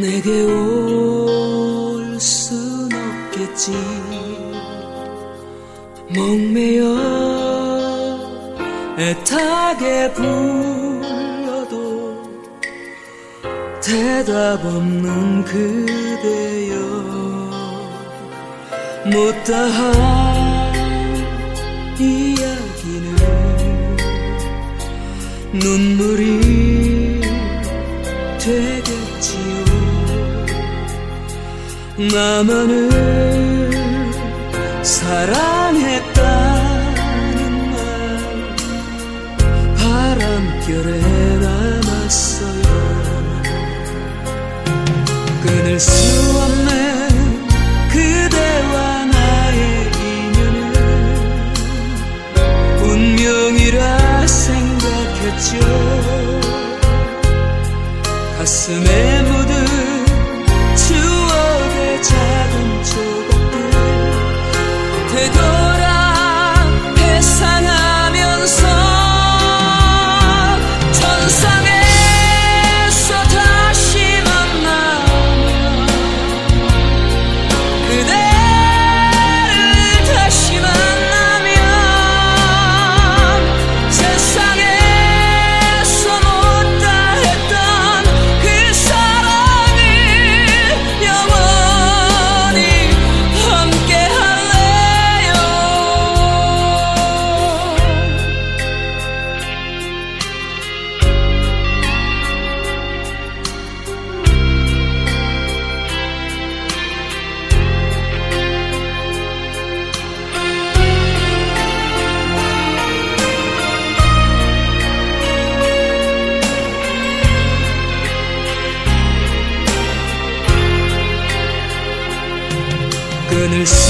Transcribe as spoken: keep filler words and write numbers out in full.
내게 올 순 없겠지. 목매여 애타게 불러도 대답 없는 그대여, 못다한 이야기는 눈물이 되겠지요. 나만을 사랑했다는 말 바람결에 남았어요. 끊을 수 없는 그대와 나의 인연은 운명이라 생각했죠. 가슴에 묻은 추억의 작은 조각들 되돌아 회상하면서 천상에서 다시 만나면 그대를 다시 만나면 세상에서 못다 했던 그 사랑을 영원히 함께 할래요. 끊을 수